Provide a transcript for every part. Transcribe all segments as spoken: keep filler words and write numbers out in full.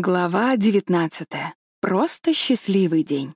Глава девятнадцатая. Просто счастливый день.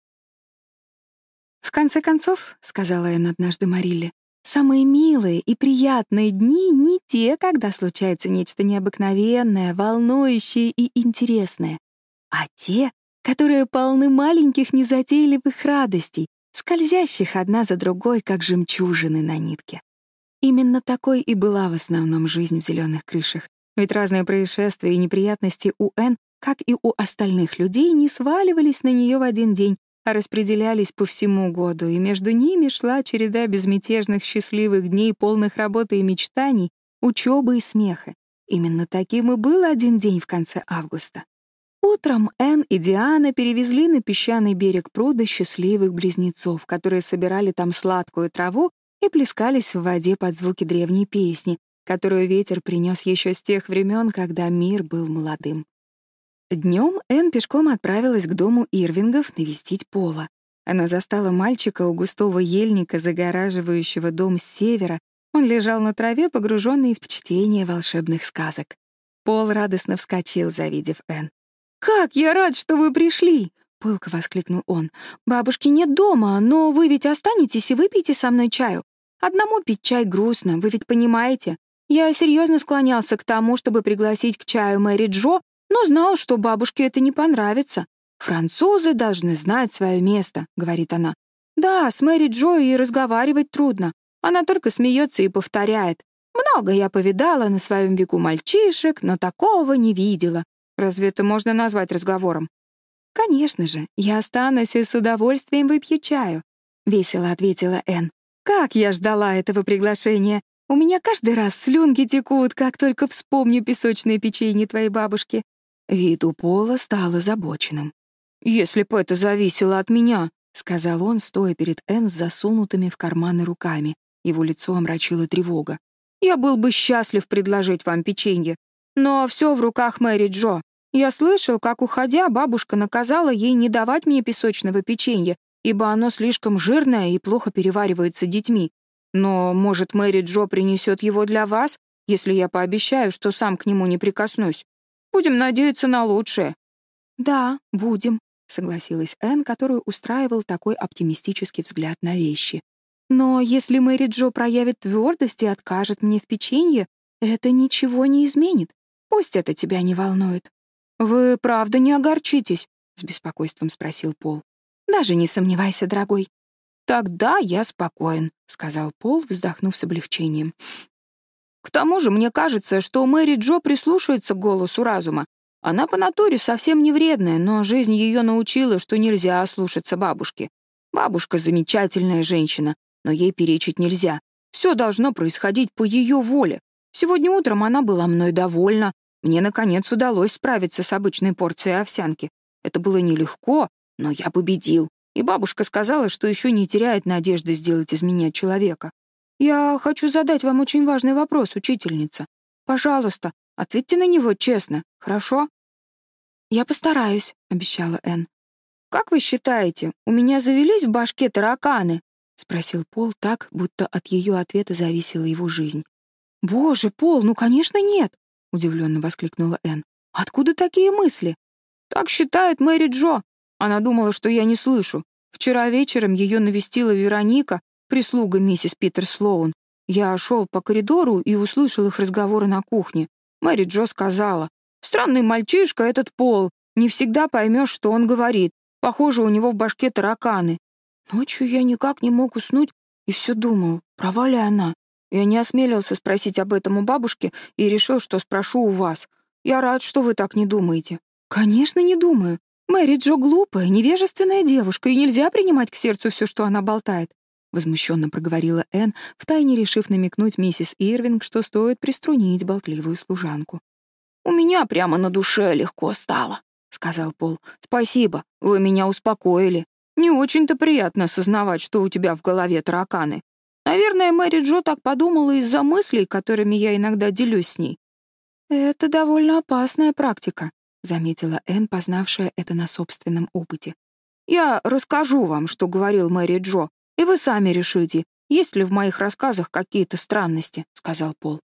«В конце концов, — сказала Энн однажды Марилле, — самые милые и приятные дни не те, когда случается нечто необыкновенное, волнующее и интересное, а те, которые полны маленьких незатейливых радостей, скользящих одна за другой, как жемчужины на нитке». Именно такой и была в основном жизнь в «Зелёных крышах». Ведь разные происшествия и неприятности у Энн, как и у остальных людей, не сваливались на нее в один день, а распределялись по всему году, и между ними шла череда безмятежных счастливых дней, полных работы и мечтаний, учебы и смеха. Именно таким и был один день в конце августа. Утром Энн и Диана перевезли на песчаный берег пруда счастливых близнецов, которые собирали там сладкую траву и плескались в воде под звуки древней песни, которую ветер принес еще с тех времен, когда мир был молодым. Днем Энн пешком отправилась к дому Ирвингов навестить Пола. Она застала мальчика у густого ельника, загораживающего дом с севера. Он лежал на траве, погруженный в чтение волшебных сказок. Пол радостно вскочил, завидев Энн. «Как я рад, что вы пришли!» — пылко воскликнул он. «Бабушки нет дома, но вы ведь останетесь и выпьете со мной чаю. Одному пить чай грустно, вы ведь понимаете. Я серьезно склонялся к тому, чтобы пригласить к чаю Мэри Джо, но знал, что бабушке это не понравится. «Французы должны знать свое место», — говорит она. «Да, с Мэри Джо и разговаривать трудно. Она только смеется и повторяет. Много я повидала на своем веку мальчишек, но такого не видела. Разве это можно назвать разговором?» «Конечно же, я останусь и с удовольствием выпью чаю», — весело ответила Энн. «Как я ждала этого приглашения! У меня каждый раз слюнки текут, как только вспомню песочные печенье твоей бабушки». Вид у Пола стал озабоченным. «Если бы это зависело от меня», — сказал он, стоя перед Энн с засунутыми в карманы руками. Его лицо омрачила тревога. «Я был бы счастлив предложить вам печенье, но все в руках Мэри Джо. Я слышал, как, уходя, бабушка наказала ей не давать мне песочного печенья, ибо оно слишком жирное и плохо переваривается детьми. Но, может, Мэри Джо принесет его для вас, если я пообещаю, что сам к нему не прикоснусь? Будем надеяться на лучшее». «Да, будем», — согласилась Энн, которую устраивал такой оптимистический взгляд на вещи. «Но если Мэри Джо проявит твердость и откажет мне в печенье, это ничего не изменит. Пусть это тебя не волнует». «Вы правда не огорчитесь?» — с беспокойством спросил Пол. «Даже не сомневайся, дорогой». «Тогда я спокоен», — сказал Пол, вздохнув с облегчением. «К тому же мне кажется, что Мэри Джо прислушается к голосу разума. Она по натуре совсем не вредная, но жизнь ее научила, что нельзя ослушаться бабушки. Бабушка — замечательная женщина, но ей перечить нельзя. Все должно происходить по ее воле. Сегодня утром она была мной довольна. Мне, наконец, удалось справиться с обычной порцией овсянки. Это было нелегко, но я победил. И бабушка сказала, что еще не теряет надежды сделать из меня человека. Я хочу задать вам очень важный вопрос, учительница. Пожалуйста, ответьте на него честно, хорошо?» «Я постараюсь», — обещала Энн. «Как вы считаете, у меня завелись в башке тараканы?» — спросил Пол так, будто от ее ответа зависела его жизнь. «Боже, Пол, ну, конечно, нет!» — удивленно воскликнула Энн. «Откуда такие мысли?» «Так считает Мэри Джо. Она думала, что я не слышу. Вчера вечером ее навестила Вероника, прислуга миссис Питер Слоун. Я шел по коридору и услышал их разговоры на кухне. Мэри Джо сказала: «Странный мальчишка этот Пол. Не всегда поймешь, что он говорит. Похоже, у него в башке тараканы». Ночью я никак не мог уснуть и все думал, права ли она. Я не осмелился спросить об этом у бабушки и решил, что спрошу у вас. Я рад, что вы так не думаете». «Конечно, не думаю. Мэри Джо глупая, невежественная девушка, и нельзя принимать к сердцу все, что она болтает», — возмущенно проговорила Энн, втайне решив намекнуть миссис Ирвинг, что стоит приструнить болтливую служанку. «У меня прямо на душе легко стало», — сказал Пол. «Спасибо, вы меня успокоили. Не очень-то приятно осознавать, что у тебя в голове тараканы. Наверное, Мэри Джо так подумала из-за мыслей, которыми я иногда делюсь с ней». «Это довольно опасная практика», — заметила Энн, познавшая это на собственном опыте. «Я расскажу вам, что говорил Мэри Джо, и вы сами решите, есть ли в моих рассказах какие-то странности», — сказал Пол.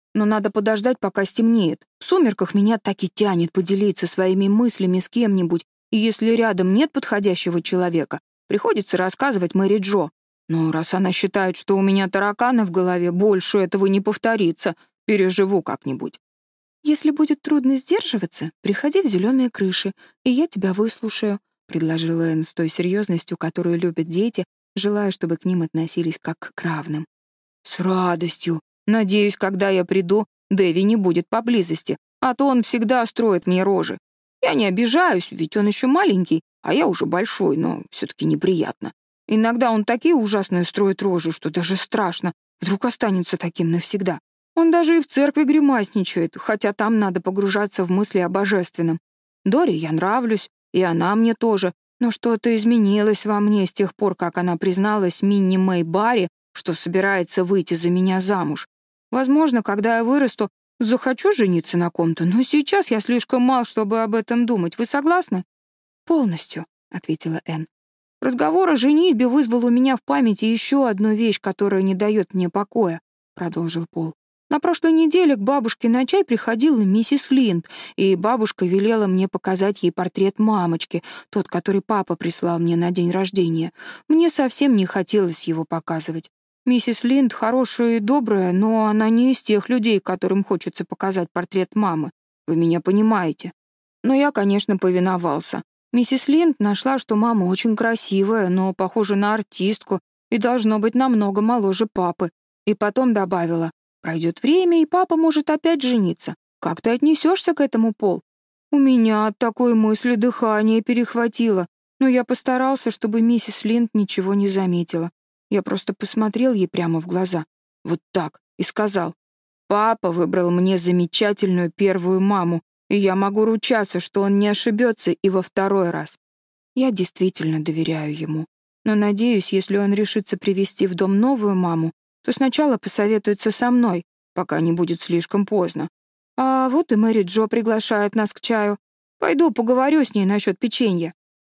Но надо подождать, пока стемнеет. В сумерках меня так и тянет поделиться своими мыслями с кем-нибудь, и если рядом нет подходящего человека, приходится рассказывать Мэри Джо. Но раз она считает, что у меня тараканы в голове, больше этого не повторится. Переживу как-нибудь. «Если будет трудно сдерживаться, приходи в зеленые крыши, и я тебя выслушаю», — предложила Энн с той серьезностью, которую любят дети, желая, чтобы к ним относились как к равным. «С радостью. Надеюсь, когда я приду, Дэви не будет поблизости, а то он всегда строит мне рожи. Я не обижаюсь, ведь он еще маленький, а я уже большой, но все-таки неприятно. Иногда он такие ужасные строит рожи, что даже страшно. Вдруг останется таким навсегда. Он даже и в церкви гримасничает, хотя там надо погружаться в мысли о божественном. Доре я нравлюсь, и она мне тоже, но что-то изменилось во мне с тех пор, как она призналась Минни Мэй Барри, что собирается выйти за меня замуж. Возможно, когда я вырасту, захочу жениться на ком-то, но сейчас я слишком мал, чтобы об этом думать. Вы согласны?» «Полностью», — ответила Энн. «Разговор о женитьбе вызвал у меня в памяти еще одну вещь, которая не дает мне покоя», — продолжил Пол. «На прошлой неделе к бабушке на чай приходила миссис Линд, и бабушка велела мне показать ей портрет мамочки, тот, который папа прислал мне на день рождения. Мне совсем не хотелось его показывать. Миссис Линд хорошая и добрая, но она не из тех людей, которым хочется показать портрет мамы. Вы меня понимаете. Но я, конечно, повиновался. Миссис Линд нашла, что мама очень красивая, но похожа на артистку и должно быть намного моложе папы. И потом добавила: пройдет время, и папа может опять жениться. Как ты отнесешься к этому, Пол?» У меня от такой мысли дыхание перехватило, но я постарался, чтобы миссис Линд ничего не заметила. Я просто посмотрел ей прямо в глаза, вот так, и сказал: «Папа выбрал мне замечательную первую маму, и я могу ручаться, что он не ошибется и во второй раз. Я действительно доверяю ему, но надеюсь, если он решится привести в дом новую маму, то сначала посоветуется со мной, пока не будет слишком поздно. А вот и Мэри Джо приглашает нас к чаю. Пойду поговорю с ней насчет печенья».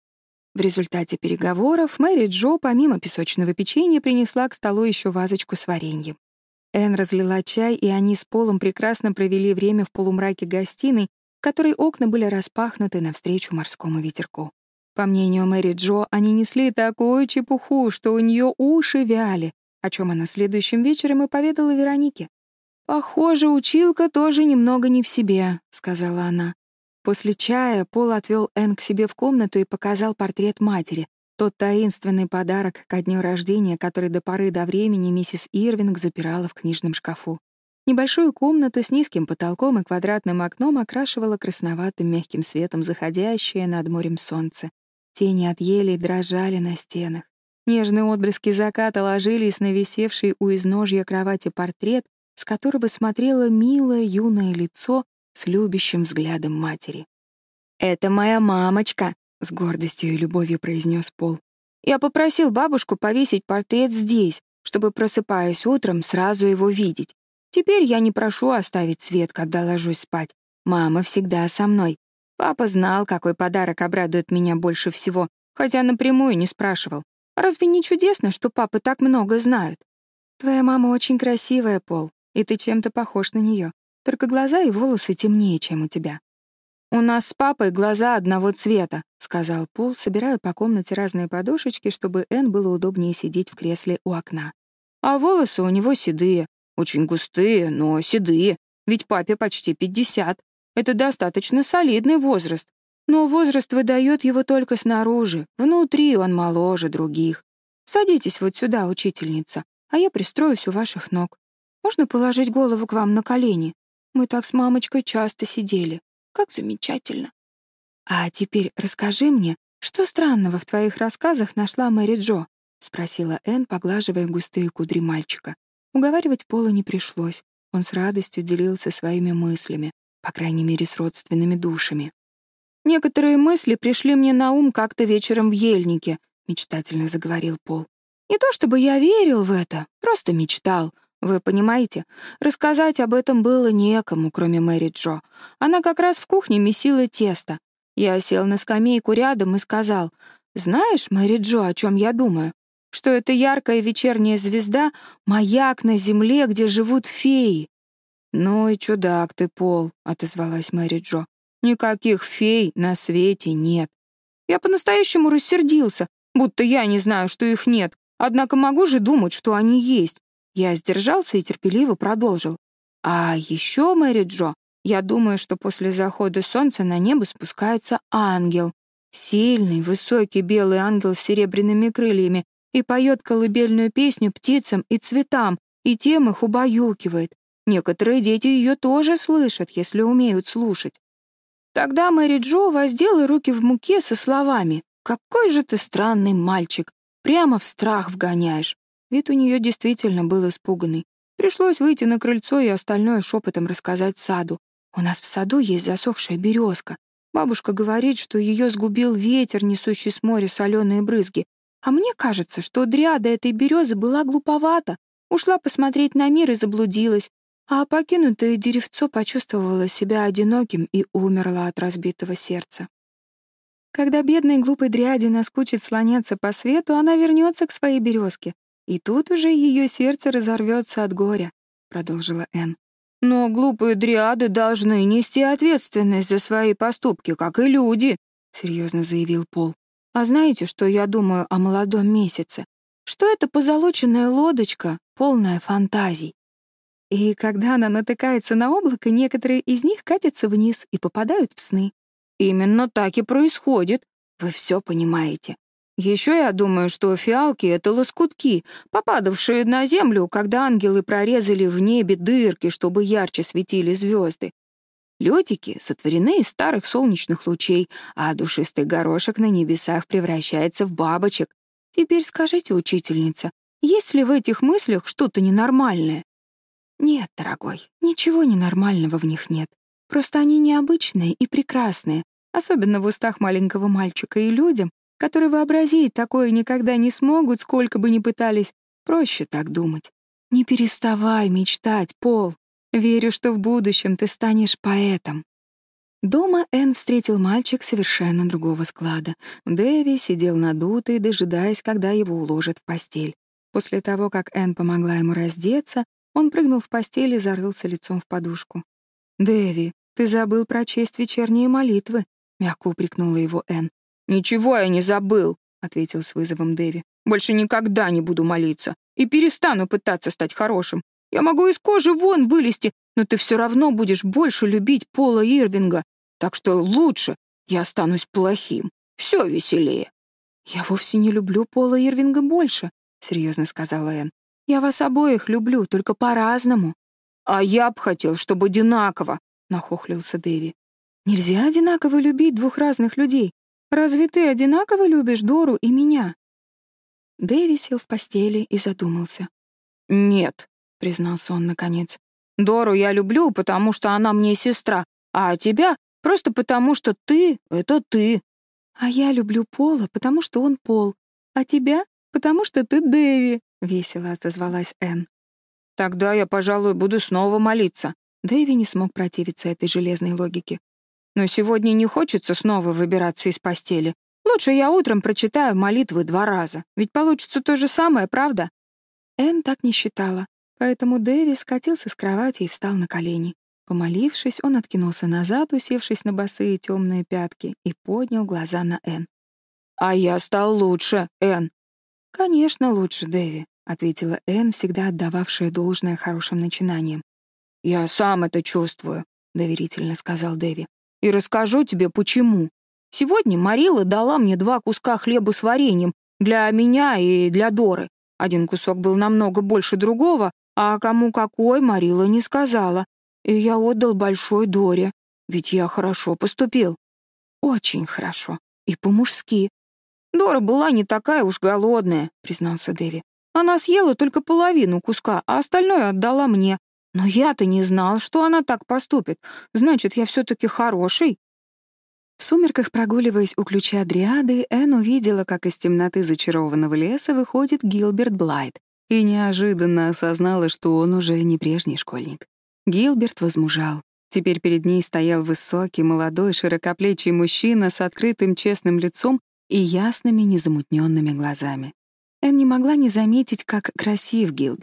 В результате переговоров Мэри Джо помимо песочного печенья принесла к столу еще вазочку с вареньем. Энн разлила чай, и они с Полом прекрасно провели время в полумраке гостиной, в которой окна были распахнуты навстречу морскому ветерку. По мнению Мэри Джо, они несли такую чепуху, что у нее уши вяли, о чем она следующим вечером и поведала Веронике. «Похоже, училка тоже немного не в себе», — сказала она. После чая Пол отвел Энн к себе в комнату и показал портрет матери, тот таинственный подарок ко дню рождения, который до поры до времени миссис Ирвинг запирала в книжном шкафу. Небольшую комнату с низким потолком и квадратным окном окрашивало красноватым мягким светом заходящее над морем солнце. Тени от елей дрожали на стенах. Нежные отблески заката ложились на висевший у изножья кровати портрет, с которого смотрело милое юное лицо с любящим взглядом матери. «Это моя мамочка», — с гордостью и любовью произнес Пол. «Я попросил бабушку повесить портрет здесь, чтобы, просыпаясь утром, сразу его видеть. Теперь я не прошу оставить свет, когда ложусь спать. Мама всегда со мной. Папа знал, какой подарок обрадует меня больше всего, хотя напрямую не спрашивал. Разве не чудесно, что папы так много знают? Твоя мама очень красивая, Пол, и ты чем-то похож на нее. Только глаза и волосы темнее, чем у тебя». «У нас с папой глаза одного цвета», — сказал Пол, собирая по комнате разные подушечки, чтобы Энн было удобнее сидеть в кресле у окна. «А волосы у него седые, очень густые, но седые, ведь папе почти пятьдесят. Это достаточно солидный возраст. Но возраст выдает его только снаружи, внутри он моложе других. Садитесь вот сюда, учительница, а я пристроюсь у ваших ног. Можно положить голову к вам на колени? Мы так с мамочкой часто сидели. Как замечательно. А теперь расскажи мне, что странного в твоих рассказах нашла Мэри Джо?» — спросила Энн, поглаживая густые кудри мальчика. Уговаривать Пола не пришлось. Он с радостью делился своими мыслями, по крайней мере, с родственными душами. «Некоторые мысли пришли мне на ум как-то вечером в ельнике», — мечтательно заговорил Пол. «Не то чтобы я верил в это, просто мечтал. Вы понимаете, рассказать об этом было некому, кроме Мэри Джо. Она как раз в кухне месила тесто. Я сел на скамейку рядом и сказал: «Знаешь, Мэри Джо, о чем я думаю? Что это яркая вечерняя звезда — маяк на земле, где живут феи». «Ну и чудак ты, Пол», — отозвалась Мэри Джо. «Никаких фей на свете нет». Я по-настоящему рассердился, будто я не знаю, что их нет, однако могу же думать, что они есть. Я сдержался и терпеливо продолжил. А еще, Мэри Джо, я думаю, что после захода солнца на небо спускается ангел. Сильный, высокий белый ангел с серебряными крыльями и поет колыбельную песню птицам и цветам, и тем их убаюкивает. Некоторые дети ее тоже слышат, если умеют слушать. Тогда Мэри Джо воздела руки в муке со словами: «Какой же ты странный мальчик! Прямо в страх вгоняешь!» Вид у нее действительно был испуганный. Пришлось выйти на крыльцо и остальное шепотом рассказать саду. «У нас в саду есть засохшая березка. Бабушка говорит, что ее сгубил ветер, несущий с моря соленые брызги. А мне кажется, что дриада этой березы была глуповата, ушла посмотреть на мир и заблудилась, а покинутое деревцо почувствовало себя одиноким и умерло от разбитого сердца. Когда бедной глупой дриаде наскучит слоняться по свету, она вернется к своей березке, и тут уже ее сердце разорвется от горя», — продолжила Энн. «Но глупые дриады должны нести ответственность за свои поступки, как и люди», — серьезно заявил Пол. «А знаете, что я думаю о молодом месяце? Что это позолоченная лодочка, полная фантазий. И когда она натыкается на облако, некоторые из них катятся вниз и попадают в сны. Именно так и происходит. Вы все понимаете. Еще я думаю, что фиалки — это лоскутки, попадавшие на землю, когда ангелы прорезали в небе дырки, чтобы ярче светили звезды. Лётики сотворены из старых солнечных лучей, а душистый горошек на небесах превращается в бабочек. Теперь скажите, учительница, есть ли в этих мыслях что-то ненормальное? Нет, дорогой, ничего ненормального в них нет. Просто они необычные и прекрасные, особенно в устах маленького мальчика, и людям, которые вообразить такое никогда не смогут, сколько бы ни пытались, проще так думать. Не переставай мечтать, Пол. Верю, что в будущем ты станешь поэтом. Дома Энн встретил мальчик совершенно другого склада. Дэви сидел надутый, дожидаясь, когда его уложат в постель. После того, как Энн помогла ему раздеться, он прыгнул в постель и зарылся лицом в подушку. «Дэви, ты забыл прочесть вечерние молитвы», — мягко упрекнула его Энн. «Ничего я не забыл», — ответил с вызовом Дэви. «Больше никогда не буду молиться и перестану пытаться стать хорошим. Я могу из кожи вон вылезти, но ты все равно будешь больше любить Пола Ирвинга, так что лучше я останусь плохим. Все веселее». «Я вовсе не люблю Пола Ирвинга больше», — серьезно сказала Энн. «Я вас обоих люблю, только по-разному». «А я б хотел, чтобы одинаково», — нахохлился Дэви. «Нельзя одинаково любить двух разных людей. Разве ты одинаково любишь Дору и меня?» Дэви сел в постели и задумался. «Нет», — признался он наконец. «Дору я люблю, потому что она мне сестра, а тебя просто потому, что ты — это ты». «А я люблю Пола, потому что он Пол, а тебя — потому что ты Дэви», — весело отозвалась Энн. «Тогда я, пожалуй, буду снова молиться». Дэви не смог противиться этой железной логике. «Но сегодня не хочется снова выбираться из постели. Лучше я утром прочитаю молитвы два раза, ведь получится то же самое, правда?» Энн так не считала, поэтому Дэви скатился с кровати и встал на колени. Помолившись, он откинулся назад, усевшись на босые темные пятки, и поднял глаза на Энн. «А я стал лучше, Энн». «Конечно, лучше, Дэви», — ответила Энн, всегда отдававшая должное хорошим начинаниям. «Я сам это чувствую», — доверительно сказал Дэви. «И расскажу тебе, почему. Сегодня Марила дала мне два куска хлеба с вареньем для меня и для Доры. Один кусок был намного больше другого, а кому какой Марила не сказала. И я отдал большой Доре, ведь я хорошо поступил. Очень хорошо. И по-мужски. Дора была не такая уж голодная», — признался Дэви. «Она съела только половину куска, а остальное отдала мне. Но я-то не знал, что она так поступит. Значит, я все-таки хороший». В сумерках, прогуливаясь у ключа Дриады, Энн увидела, как из темноты зачарованного леса выходит Гилберт Блайт, и неожиданно осознала, что он уже не прежний школьник. Гилберт возмужал. Теперь перед ней стоял высокий, молодой, широкоплечий мужчина с открытым честным лицом и ясными, незамутненными глазами. Энн не могла не заметить, как красив Гилберт,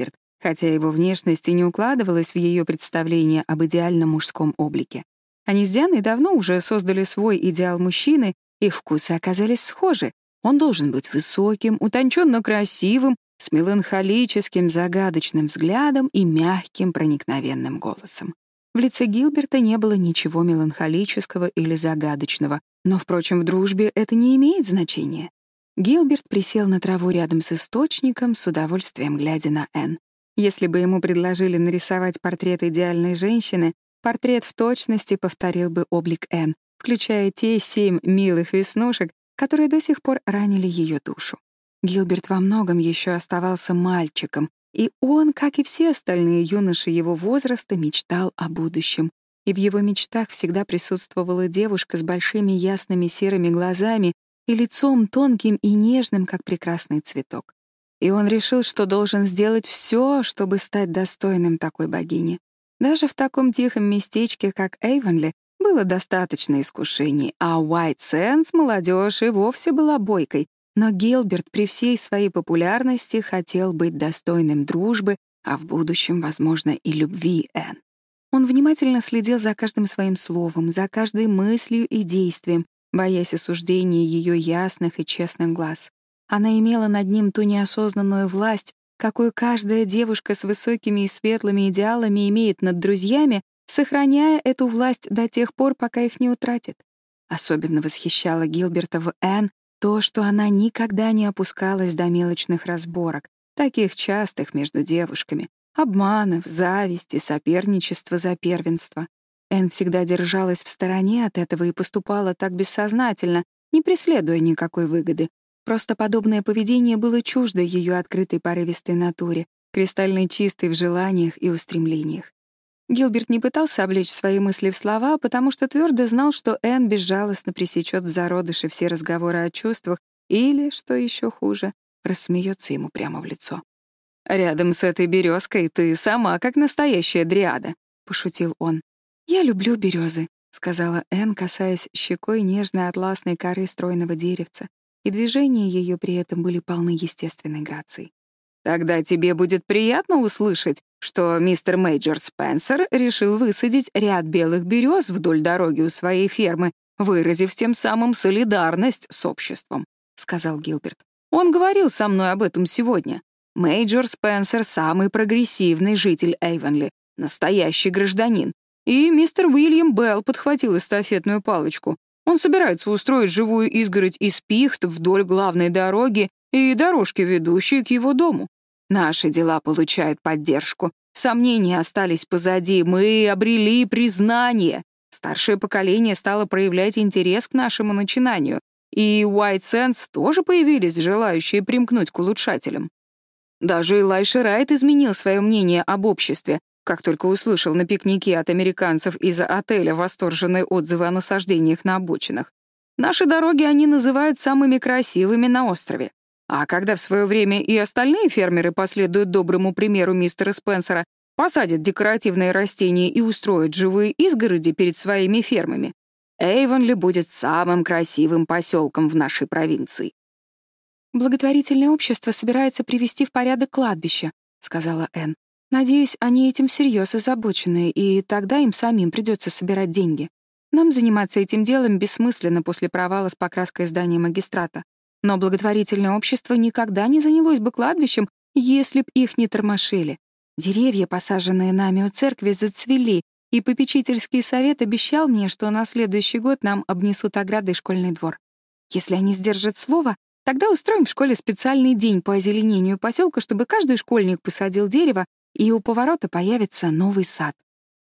хотя его внешность и не укладывалась в ее представление об идеальном мужском облике. Они с Дианой давно уже создали свой идеал мужчины, их вкусы оказались схожи. Он должен быть высоким, утонченно красивым, с меланхолическим, загадочным взглядом и мягким, проникновенным голосом. В лице Гилберта не было ничего меланхолического или загадочного, но, впрочем, в дружбе это не имеет значения. Гилберт присел на траву рядом с источником, с удовольствием глядя на Энн. Если бы ему предложили нарисовать портрет идеальной женщины, портрет в точности повторил бы облик Энн, включая те семь милых веснушек, которые до сих пор ранили ее душу. Гилберт во многом еще оставался мальчиком, и он, как и все остальные юноши его возраста, мечтал о будущем. И в его мечтах всегда присутствовала девушка с большими ясными серыми глазами и лицом тонким и нежным, как прекрасный цветок. И он решил, что должен сделать все, чтобы стать достойным такой богини. Даже в таком тихом местечке, как Эйвонли, было достаточно искушений, а Уайт Сэндс молодежь и вовсе была бойкой. Но Гилберт при всей своей популярности хотел быть достойным дружбы, а в будущем, возможно, и любви Энн. Он внимательно следил за каждым своим словом, за каждой мыслью и действием, боясь осуждения ее ясных и честных глаз. Она имела над ним ту неосознанную власть, какую каждая девушка с высокими и светлыми идеалами имеет над друзьями, сохраняя эту власть до тех пор, пока их не утратит. Особенно восхищало Гилберта в Энн то, что она никогда не опускалась до мелочных разборок, таких частых между девушками, обманов, зависти, соперничества за первенство. Энн всегда держалась в стороне от этого и поступала так бессознательно, не преследуя никакой выгоды. Просто подобное поведение было чуждо ее открытой порывистой натуре, кристально чистой в желаниях и устремлениях. Гилберт не пытался облечь свои мысли в слова, потому что твердо знал, что Энн безжалостно пресечет в зародыше все разговоры о чувствах или, что еще хуже, рассмеется ему прямо в лицо. «Рядом с этой березкой ты сама как настоящая дриада», — пошутил он. «Я люблю березы», — сказала Энн, касаясь щекой нежной атласной коры стройного деревца, и движения ее при этом были полны естественной грацией. «Тогда тебе будет приятно услышать, что мистер Мейджор Спенсер решил высадить ряд белых берез вдоль дороги у своей фермы, выразив тем самым солидарность с обществом», — сказал Гилберт. «Он говорил со мной об этом сегодня. Мейджор Спенсер — самый прогрессивный житель Эйвонли, настоящий гражданин. И мистер Уильям Белл подхватил эстафетную палочку. Он собирается устроить живую изгородь из пихт вдоль главной дороги и дорожки, ведущей к его дому. Наши дела получают поддержку. Сомнения остались позади, мы обрели признание. Старшее поколение стало проявлять интерес к нашему начинанию, и у Уайт Сэндс тоже появились желающие примкнуть к улучшателям. Даже Элайша Райт изменил свое мнение об обществе, как только услышал на пикнике от американцев из отеля восторженные отзывы о насаждениях на обочинах. Наши дороги они называют самыми красивыми на острове. А когда в свое время и остальные фермеры последуют доброму примеру мистера Спенсера, посадят декоративные растения и устроят живые изгороди перед своими фермами, Эйвонли будет самым красивым поселком в нашей провинции. «Благотворительное общество собирается привести в порядок кладбище», — сказала Энн. «Надеюсь, они этим всерьез озабочены, и тогда им самим придется собирать деньги. Нам заниматься этим делом бессмысленно после провала с покраской здания магистрата. Но благотворительное общество никогда не занялось бы кладбищем, если б их не тормошили. Деревья, посаженные нами у церкви, зацвели, и попечительский совет обещал мне, что на следующий год нам обнесут оградой школьный двор. Если они сдержат слово, тогда устроим в школе специальный день по озеленению поселка, чтобы каждый школьник посадил дерево, и у поворота появится новый сад».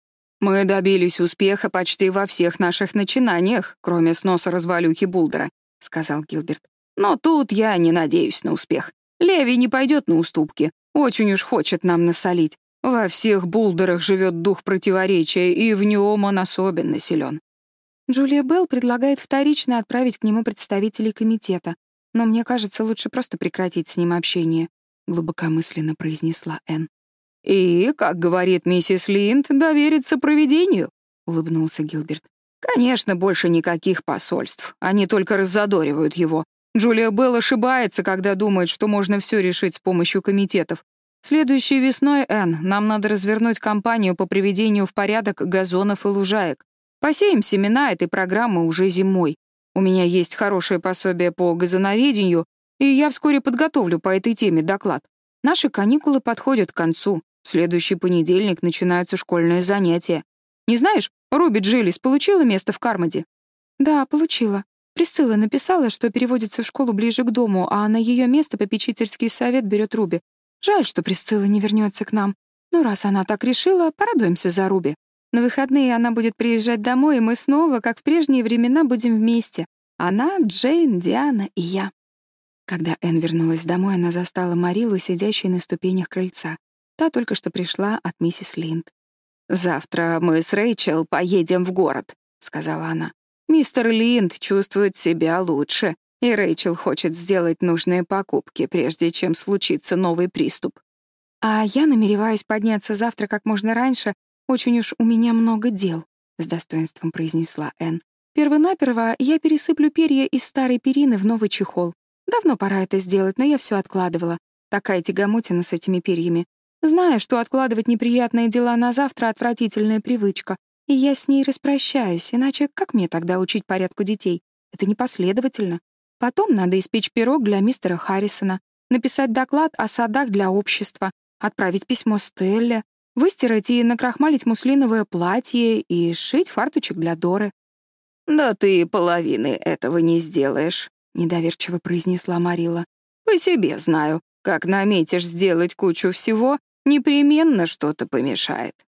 «Мы добились успеха почти во всех наших начинаниях, кроме сноса развалюхи Булдера», — сказал Гилберт. «Но тут я не надеюсь на успех. Леви не пойдет на уступки. Очень уж хочет нам насолить. Во всех Булдерах живет дух противоречия, и в нем он особенно силен». Джулия Белл предлагает вторично отправить к нему представителей комитета, но мне кажется, лучше просто прекратить с ним общение, глубокомысленно произнесла Энн. «И, как говорит миссис Линд, довериться провидению», — улыбнулся Гилберт. «Конечно, больше никаких посольств. Они только раззадоривают его. Джулия Белл ошибается, когда думает, что можно все решить с помощью комитетов. Следующей весной, Энн, нам надо развернуть кампанию по приведению в порядок газонов и лужаек. Посеем семена этой программы уже зимой. У меня есть хорошее пособие по газоноведению, и я вскоре подготовлю по этой теме доклад. Наши каникулы подходят к концу. В следующий понедельник начинаются школьные занятия. Не знаешь, Руби Джиллис получила место в Кармоде? Да, получила. Присцилла написала, что переводится в школу ближе к дому, а на ее место попечительский совет берет Руби. Жаль, что Присцилла не вернется к нам. Но раз она так решила, порадуемся за Руби. На выходные она будет приезжать домой, и мы снова, как в прежние времена, будем вместе. Она, Джейн, Диана и я. Когда Энн вернулась домой, она застала Марилу, сидящей на ступенях крыльца. Та только что пришла от миссис Линд. «Завтра мы с Рэйчел поедем в город», — сказала она. «Мистер Линд чувствует себя лучше, и Рэйчел хочет сделать нужные покупки, прежде чем случится новый приступ». «А я намереваюсь подняться завтра как можно раньше. Очень уж у меня много дел», — с достоинством произнесла Энн. «Первонаперво я пересыплю перья из старой перины в новый чехол. Давно пора это сделать, но я все откладывала. Такая тягомотина с этими перьями. Знаю, что откладывать неприятные дела на завтра — отвратительная привычка, и я с ней распрощаюсь, иначе как мне тогда учить порядку детей? Это непоследовательно. Потом надо испечь пирог для мистера Харрисона, написать доклад о садах для общества, отправить письмо Стелле, выстирать и накрахмалить муслиновое платье и сшить фартучек для Доры». «Да ты половины этого не сделаешь», — недоверчиво произнесла Марила. «По себе знаю, как наметишь сделать кучу всего, непременно что-то помешает».